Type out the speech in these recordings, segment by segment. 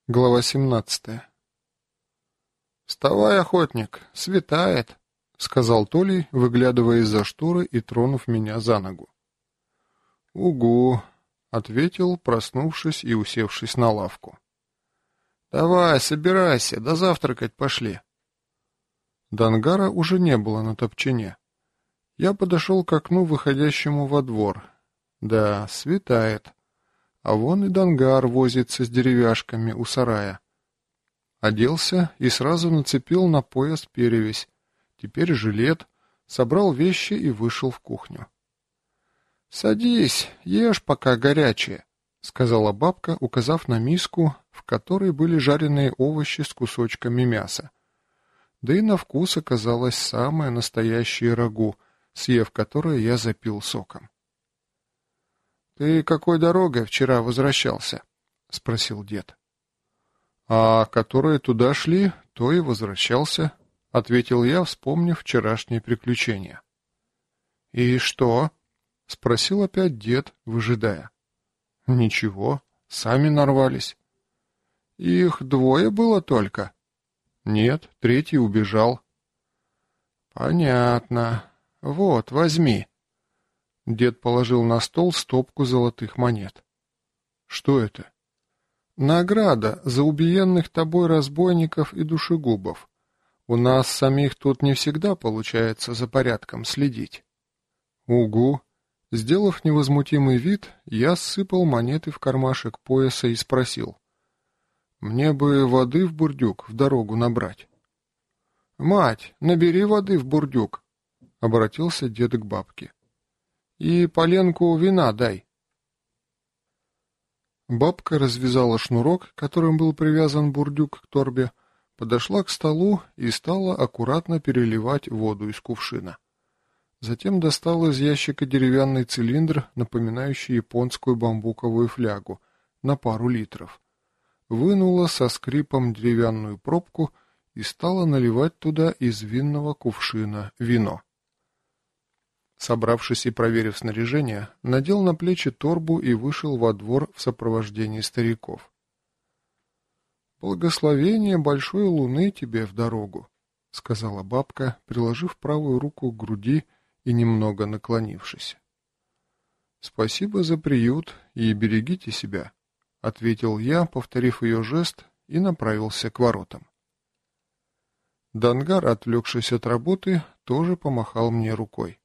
Глава 17. «Вставай, охотник, светает», — сказал Толей, выглядывая из-за шторы и тронув меня за ногу. «Угу», — ответил, проснувшись и усевшись на лавку. «Давай, собирайся, да завтракать пошли». До ангара уже не было на топчине. Я подошел к окну, выходящему во двор. Да, светает. А вон и Дангар возится с деревяшками у сарая. Оделся и сразу нацепил на пояс перевязь, теперь жилет, собрал вещи и вышел в кухню. «Садись, ешь, пока горячее», — сказала бабка, указав на миску, в которой были жареные овощи с кусочками мяса. Да и на вкус оказалось самое настоящее рагу, съев которое я запил соком. «Ты какой дорогой вчера возвращался?» — спросил дед. «А которые туда шли, то и возвращался», — ответил я, вспомнив вчерашние приключения. «И что?» — спросил опять дед, выжидая. «Ничего, сами нарвались». «Их двое было только?» «Нет, третий убежал». «Понятно. Вот, возьми». Дед положил на стол стопку золотых монет. «Что это?» «Награда за убиенных тобой разбойников и душегубов. У нас самих тут не всегда получается за порядком следить». «Угу». Сделав невозмутимый вид, я сыпал монеты в кармашек пояса и спросил. «Мне бы воды в бурдюк в дорогу набрать». «Мать, набери воды в бурдюк», — обратился дед к бабке. «И поленку вина дай». Бабка развязала шнурок, которым был привязан бурдюк к торбе, подошла к столу и стала аккуратно переливать воду из кувшина. Затем достала из ящика деревянный цилиндр, напоминающий японскую бамбуковую флягу, на пару литров. Вынула со скрипом деревянную пробку и стала наливать туда из винного кувшина вино. Собравшись и проверив снаряжение, надел на плечи торбу и вышел во двор в сопровождении стариков. «Благословение большой луны тебе в дорогу», — сказала бабка, приложив правую руку к груди и немного наклонившись. «Спасибо за приют и берегите себя», — ответил я, повторив ее жест, и направился к воротам. Дангар, отвлекшись от работы, тоже помахал мне рукой.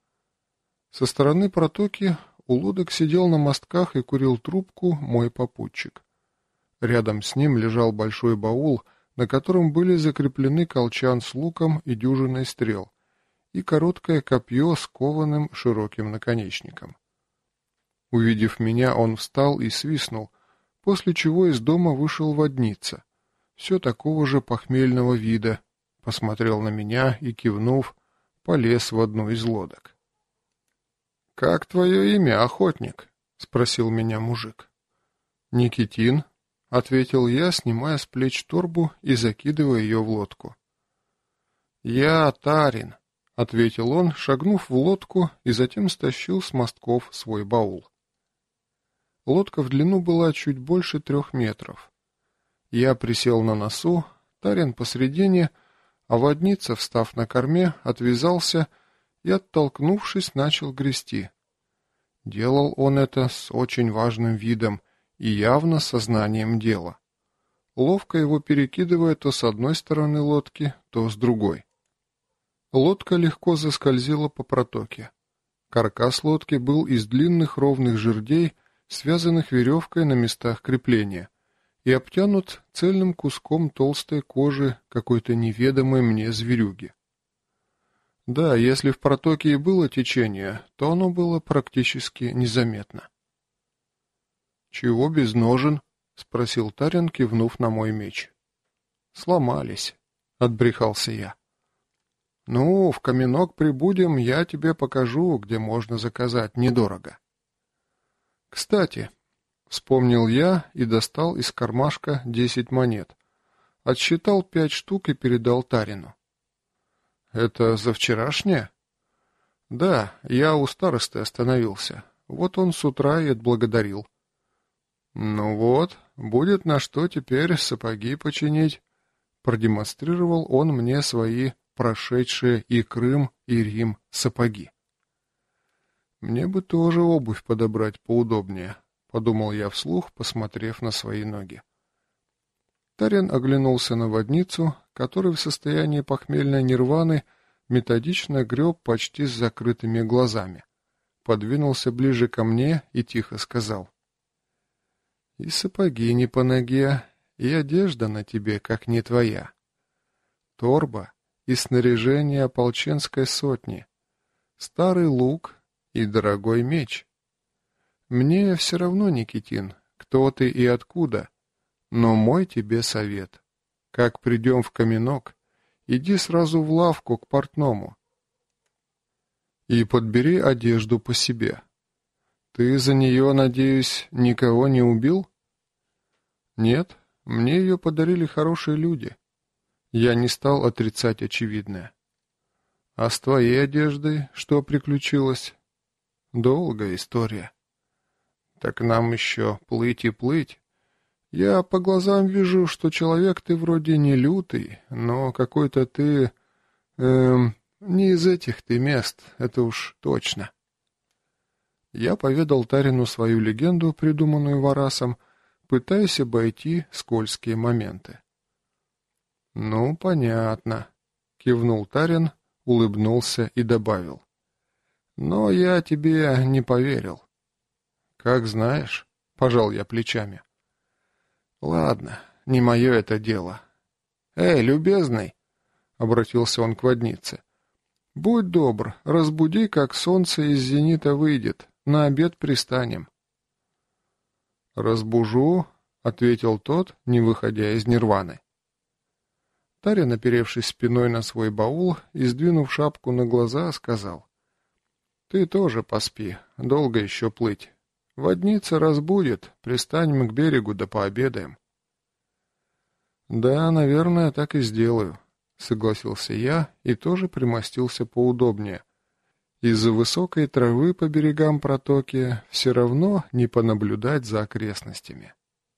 Со стороны протоки у лодок сидел на мостках и курил трубку мой попутчик. Рядом с ним лежал большой баул, на котором были закреплены колчан с луком и дюжиной стрел, и короткое копье с кованым широким наконечником. Увидев меня, он встал и свистнул, после чего из дома вышел водница, все такого же похмельного вида, посмотрел на меня и, кивнув, полез в одну из лодок. «Как твое имя, охотник?» — спросил меня мужик. «Никитин», — ответил я, снимая с плеч торбу и закидывая ее в лодку. «Я Тарин», — ответил он, шагнув в лодку и затем стащил с мостков свой баул. Лодка в длину была чуть больше 3 метров. Я присел на носу, Тарин посредине, а водница, встав на корме, отвязался и, оттолкнувшись, начал грести. Делал он это с очень важным видом и явно сознанием дела, ловко его перекидывая то с одной стороны лодки, то с другой. Лодка легко заскользила по протоке. Каркас лодки был из длинных ровных жердей, связанных веревкой на местах крепления, и обтянут цельным куском толстой кожи какой-то неведомой мне зверюги. Да, если в протоке и было течение, то оно было практически незаметно. «Чего без ножен?» — спросил Тарин, кивнув на мой меч. «Сломались», — отбрехался я. «Ну, в Каменок прибудем, я тебе покажу, где можно заказать недорого». «Кстати», — вспомнил я и достал из кармашка 10 монет, отсчитал 5 штук и передал Тарину. «Это за вчерашнее?» «Да, я у старосты остановился. Вот он с утра и отблагодарил». Ну вот, будет на что теперь сапоги починить. Продемонстрировал он мне свои прошедшие и Крым, и Рим сапоги. Мне бы тоже обувь подобрать поудобнее, подумал я вслух, посмотрев на свои ноги. Тарин оглянулся на водницу, который в состоянии похмельной нирваны методично греб почти с закрытыми глазами. Подвинулся ближе ко мне и тихо сказал: «И сапоги не по ноге, и одежда на тебе, как не твоя. Торба и снаряжение ополченской сотни, старый лук и дорогой меч. Мне все равно, Никитин, кто ты и откуда, но мой тебе совет. Как придем в Каменок, иди сразу в лавку к портному и подбери одежду по себе. Ты за нее, надеюсь, никого не убил? Нет, мне ее подарили хорошие люди. Я не стал отрицать очевидное. А с твоей одеждой что приключилось? Долгая история. Так нам еще плыть и плыть. Я по глазам вижу, что человек ты вроде не лютый, но какой-то ты... не из этих ты мест, это уж точно. Я поведал Тарину свою легенду, придуманную Варасом, пытаясь обойти скользкие моменты. «Ну, понятно», — кивнул Тарин, улыбнулся и добавил. «Но я тебе не поверил». «Как знаешь», — пожал я плечами. «Ладно, не мое это дело». «Эй, любезный», — обратился он к воднице, — «будь добр, разбуди, как солнце из зенита выйдет, на обед пристанем». «Разбужу», — ответил тот, не выходя из нирваны. Тарин, оперевшись спиной на свой баул и сдвинув шапку на глаза, сказал: «Ты тоже поспи, долго еще плыть. Водница разбудит, пристанем к берегу да пообедаем». «Да, наверное, так и сделаю», — согласился я и тоже примостился поудобнее. Из-за высокой травы по берегам протоки все равно не понаблюдать за окрестностями.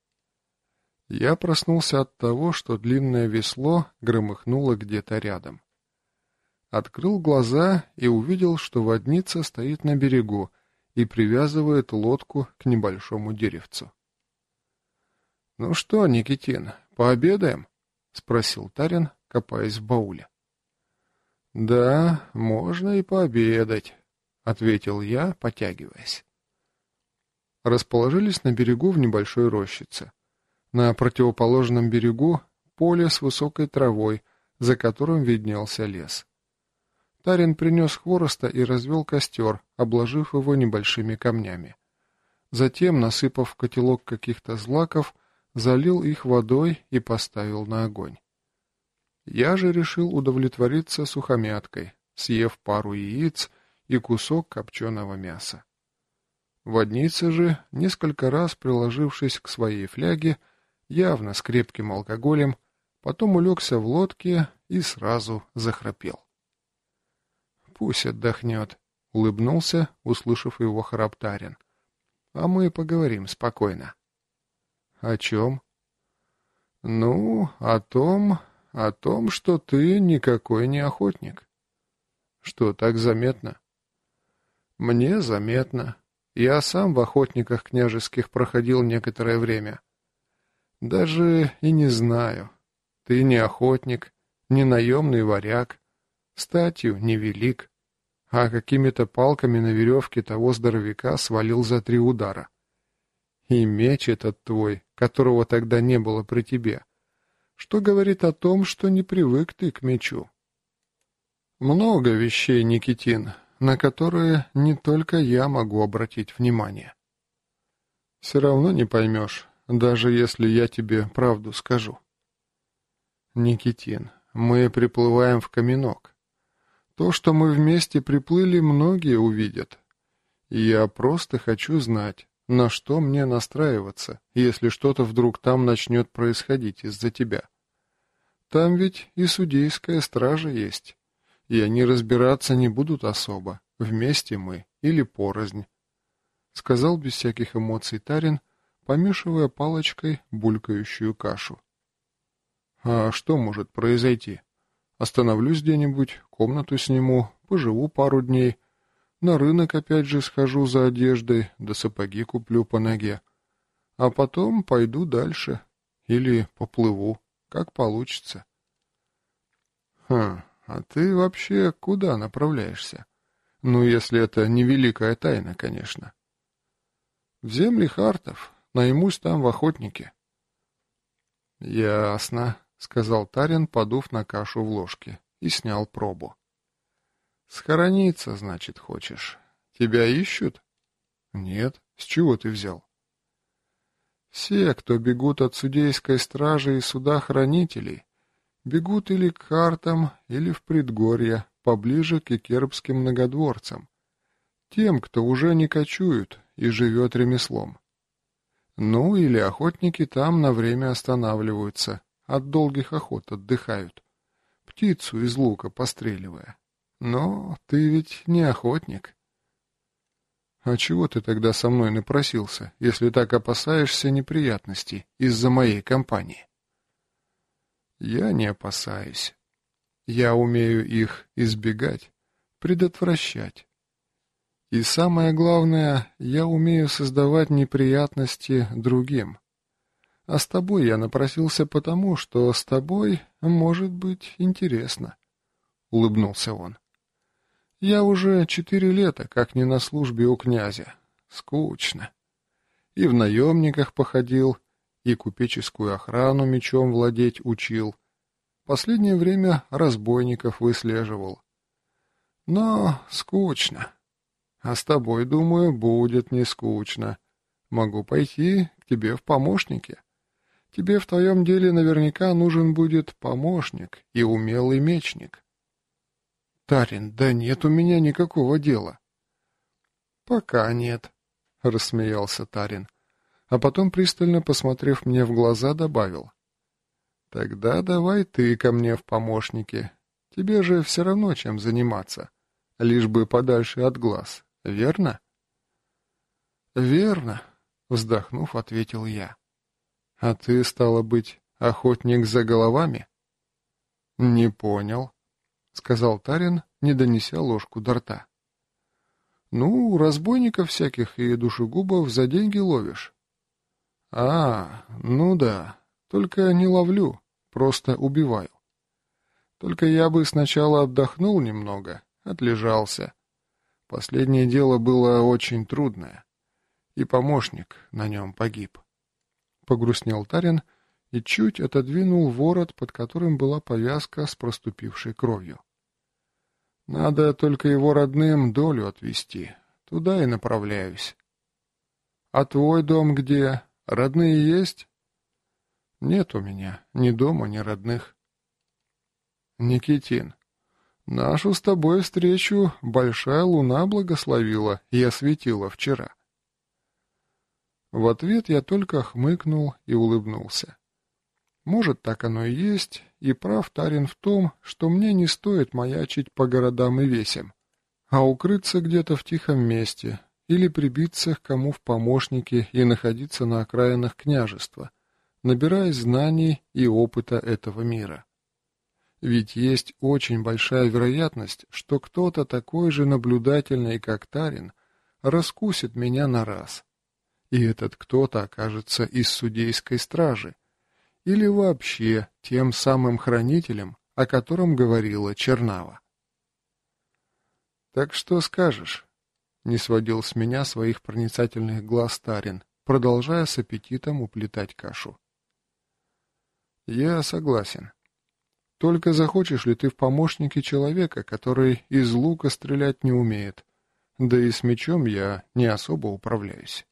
Я проснулся от того, что длинное весло громыхнуло где-то рядом. Открыл глаза и увидел, что водница стоит на берегу и привязывает лодку к небольшому деревцу. «Ну что, Никитин, пообедаем?» — спросил Тарин, копаясь в бауле. «Да, можно и пообедать», — ответил я, потягиваясь. Расположились на берегу в небольшой рощице. На противоположном берегу поле с высокой травой, за которым виднелся лес. Тарин принес хвороста и развел костер, обложив его небольшими камнями. Затем, насыпав в котелок каких-то злаков, залил их водой и поставил на огонь. Я же решил удовлетвориться сухомяткой, съев пару яиц и кусок копченого мяса. Водница же, несколько раз приложившись к своей фляге, явно с крепким алкоголем, потом улегся в лодке и сразу захрапел. «Пусть отдохнет», — улыбнулся, услышав его храп Тарин. «А мы поговорим спокойно». «О чем?» «Ну, о том, что ты никакой не охотник». «Что, так заметно?» «Мне заметно. Я сам в охотниках княжеских проходил некоторое время. Даже и не знаю. Ты не охотник, не наемный варяг, статью невелик, а какими-то палками на веревке того здоровяка свалил за 3 удара. И меч этот твой, которого тогда не было при тебе, что говорит о том, что не привык ты к мечу. Много вещей, Никитин, на которые не только я могу обратить внимание. Все равно не поймешь, даже если я тебе правду скажу. Никитин, мы приплываем в Каменок. То, что мы вместе приплыли, многие увидят. И я просто хочу знать, на что мне настраиваться, если что-то вдруг там начнет происходить из-за тебя. Там ведь и судейская стража есть, и они разбираться не будут особо, вместе мы или порознь. Сказал без всяких эмоций Тарин, помешивая палочкой булькающую кашу. А что может произойти? Остановлюсь где-нибудь, комнату сниму, поживу пару дней, на рынок опять же схожу за одеждой, да сапоги куплю по ноге. А потом пойду дальше. Или поплыву, как получится. А ты вообще куда направляешься? Ну, если это не великая тайна, конечно. В земли хартов, наймусь там в охотнике. Ясно, сказал Тарин, подув на кашу в ложке, и снял пробу. Схорониться, значит, хочешь? Тебя ищут? Нет, с чего ты взял? Все, кто бегут от судейской стражи и суда хранителей, бегут или к хартам, или в предгорье, поближе к икербским многодворцам, тем, кто уже не кочуют и живет ремеслом. Ну, или охотники там на время останавливаются, от долгих охот отдыхают, птицу из лука постреливая. Но ты ведь не охотник. А чего ты тогда со мной напросился, если так опасаешься неприятностей из-за моей компании? Я не опасаюсь. Я умею их избегать, предотвращать. И самое главное, я умею создавать неприятности другим. А с тобой я напросился потому, что с тобой может быть интересно, — улыбнулся он. Я уже 4 лета, как не на службе у князя. Скучно. И в наемниках походил, и купеческую охрану мечом владеть учил. Последнее время разбойников выслеживал. Но скучно. А с тобой, думаю, будет не скучно. Могу пойти к тебе в помощники. Тебе в твоем деле наверняка нужен будет помощник и умелый мечник. Тарин, да нет у меня никакого дела. Пока нет, рассмеялся Тарин, а потом, пристально посмотрев мне в глаза, добавил. Тогда давай ты ко мне в помощники. Тебе же все равно чем заниматься, лишь бы подальше от глаз, верно? Верно, вздохнув, ответил я. А ты, стало быть, охотник за головами? Не понял, сказал Тарин, не донеся ложку до рта. Ну, разбойников всяких и душегубов за деньги ловишь. Ну да, только не ловлю, просто убиваю. Только я бы сначала отдохнул немного, отлежался. Последнее дело было очень трудное, и помощник на нем погиб. Погрустнел Тарин и чуть отодвинул ворот, под которым была повязка с проступившей кровью. Надо только его родным долю отвезти. Туда и направляюсь. А твой дом где? Родные есть? Нет у меня ни дома, ни родных. Никитин, нашу с тобой встречу большая луна благословила и осветила вчера. В ответ я только хмыкнул и улыбнулся. Может, так оно и есть, и прав Тарин в том, что мне не стоит маячить по городам и весям, а укрыться где-то в тихом месте или прибиться к кому в помощники и находиться на окраинах княжества, набираясь знаний и опыта этого мира. Ведь есть очень большая вероятность, что кто-то такой же наблюдательный, как Тарин, раскусит меня на раз. И этот кто-то окажется из судейской стражи, или вообще тем самым хранителем, о котором говорила Чернава. «Так что скажешь?» — не сводил с меня своих проницательных глаз Тарин, продолжая с аппетитом уплетать кашу. «Я согласен. Только захочешь ли ты в помощники человека, который из лука стрелять не умеет, да и с мечом я не особо управляюсь?»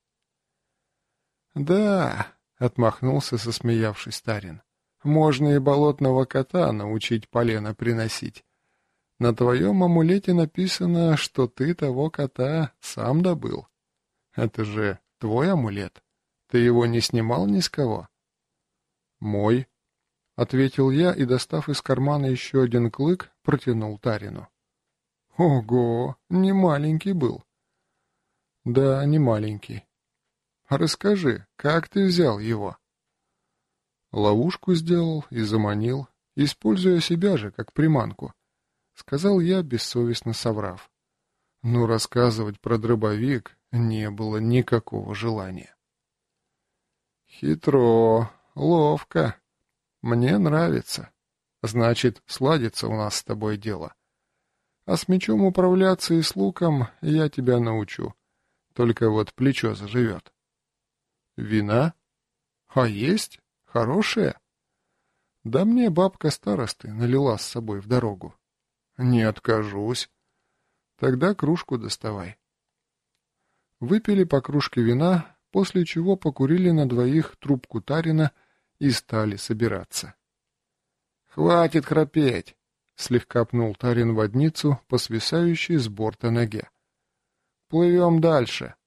«Да», — отмахнулся, засмеявшись Тарин, — «можно и болотного кота научить полено приносить. На твоем амулете написано, что ты того кота сам добыл. Это же твой амулет. Ты его не снимал ни с кого?» «Мой», — ответил я и, достав из кармана еще один клык, протянул Тарину. «Ого, не маленький был». «Да, не маленький». Расскажи, как ты взял его?» «Ловушку сделал и заманил, используя себя же как приманку», — сказал я, бессовестно соврав. Но рассказывать про дробовик не было никакого желания. «Хитро, ловко. Мне нравится. Значит, сладится у нас с тобой дело. А с мечом управляться и с луком я тебя научу. Только вот плечо заживет». «Вина? А есть? Хорошая?» «Да мне бабка старосты налила с собой в дорогу». «Не откажусь». «Тогда кружку доставай». Выпили по кружке вина, после чего покурили на двоих трубку Тарина и стали собираться. «Хватит храпеть!» — слегка пнул Тарин водницу по свисающей с борта ноге. «Плывем дальше!»